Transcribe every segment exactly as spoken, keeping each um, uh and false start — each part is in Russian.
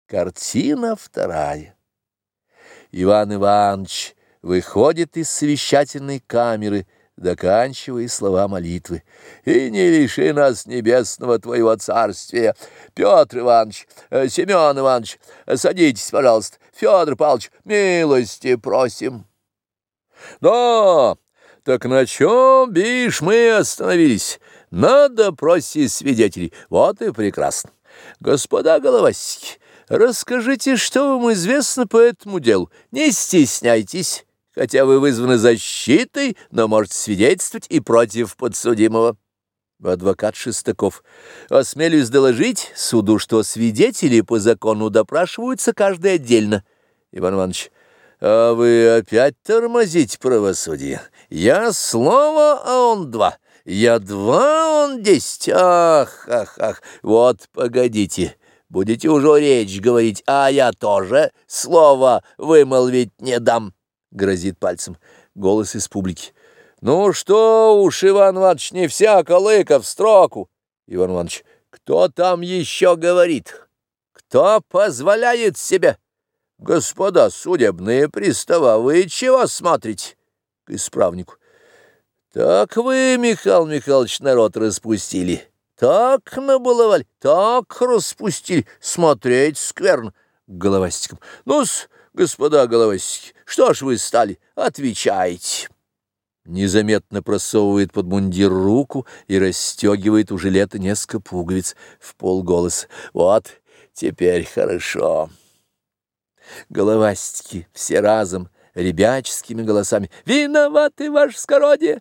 Картина вторая. Иван Иванович выходит из совещательной камеры, доканчивая слова молитвы. «И не лиши нас небесного твоего царствия, Петр Иванович, э, Семен Иванович, садитесь, пожалуйста, Федор Павлович, милости просим». «Но, так на чем, бишь, мы остановились? На допросе свидетелей. Вот и прекрасно. Господа головастики, расскажите, что вам известно по этому делу. Не стесняйтесь, хотя вы вызваны защитой, но можете свидетельствовать и против подсудимого». Адвокат Шестаков. «Осмелюсь доложить суду, что свидетели по закону допрашиваются каждый отдельно». Иван Иванович. «А вы опять тормозите правосудие? Я слово, а он два. Я два, он десять. Ах, ах, ах, вот погодите». Будете уже речь говорить, а я тоже слово вымолвить не дам, — грозит пальцем. Голос из публики. Ну что уж, Иван Иванович, не всяко лыка в строку. Иван Иванович. Кто там еще говорит? Кто позволяет себе? Господа судебные приставы, вы чего смотрите? К исправнику. Так вы, Михаил Михайлович, народ распустили. Так набаловали, так распустили, смотреть скверно. К головастикам. Ну-с, господа головастики, что ж вы стали? Отвечайте. Незаметно просовывает под мундир руку и расстегивает у жилета несколько пуговиц в полголоса. Вот, теперь хорошо. Головастики все разом, ребяческими голосами. Виноваты, ваше скородие.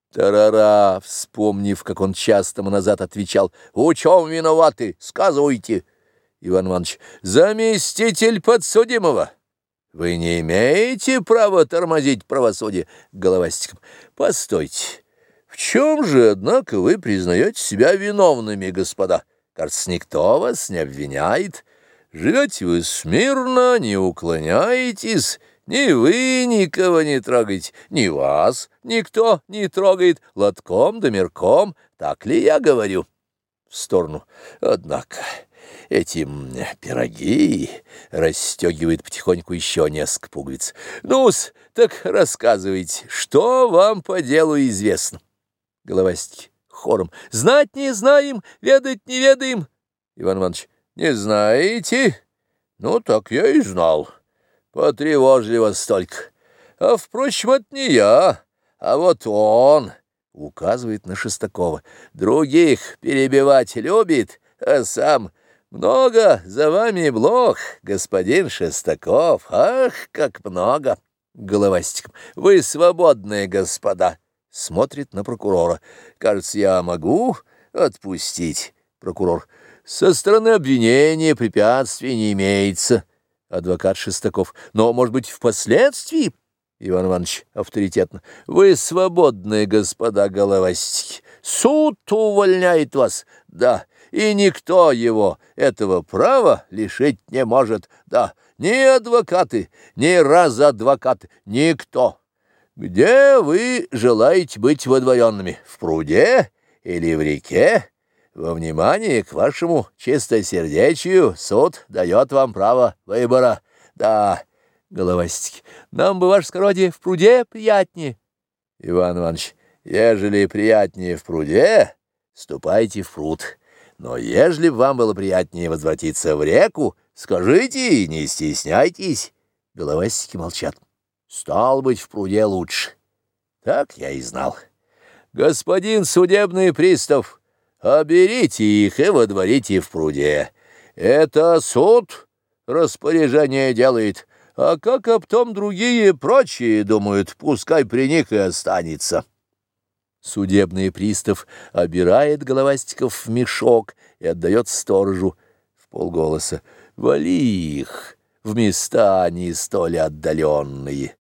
Тарара, вспомнив, как он час тому назад отвечал: «У чем виноваты? Сказывайте!» Иван Иванович. «Заместитель подсудимого! Вы не имеете права тормозить правосудие!» Головастиком. «Постойте! В чем же, однако, вы признаете себя виновными, господа? Кажется, никто вас не обвиняет. Живете вы смирно, не уклоняетесь». Ни вы никого не трогаете, ни вас никто не трогает, лотком да мерком, так ли я говорю? В сторону. Однако эти пироги, расстегивает потихоньку еще несколько пуговиц. Ну-с, так рассказывайте, что вам по делу известно? Головастики хором. Знать не знаем, ведать не ведаем. Иван Иванович. Не знаете? Ну, так я и знал. Потревожили вас только. А, впрочем, это не я, а вот он, указывает на Шестакова. Других перебивать любит, а сам много за вами блох, господин Шестаков. Ах, как много. Головастиком. Вы свободные, господа. Смотрит на прокурора. Кажется, я могу отпустить. Прокурор. Со стороны обвинения препятствий не имеется. Адвокат Шестаков. Но, может быть, впоследствии? Иван Иванович авторитетно. Вы свободные, господа головастики. Суд увольняет вас. Да, и никто его этого права лишить не может. Да, ни адвокаты, ни разадвокаты, никто. Где вы желаете быть водворенными? В пруде или в реке? Во внимание к вашему чистосердечию суд дает вам право выбора. Да, головастики, нам бы, ваше скородие, в пруде приятнее. Иван Иванович, ежели приятнее в пруде, ступайте в пруд. Но ежели вам было приятнее возвратиться в реку, скажите, не стесняйтесь. Головастики молчат. Стал быть, в пруде лучше. Так я и знал. Господин судебный пристав, оберите их и водворите в пруде. Это суд распоряжение делает, а как об том другие прочие думают, пускай при них и останется. Судебный пристав обирает головастиков в мешок и отдает сторожу в полголоса. Вали их в места не столь отдаленные.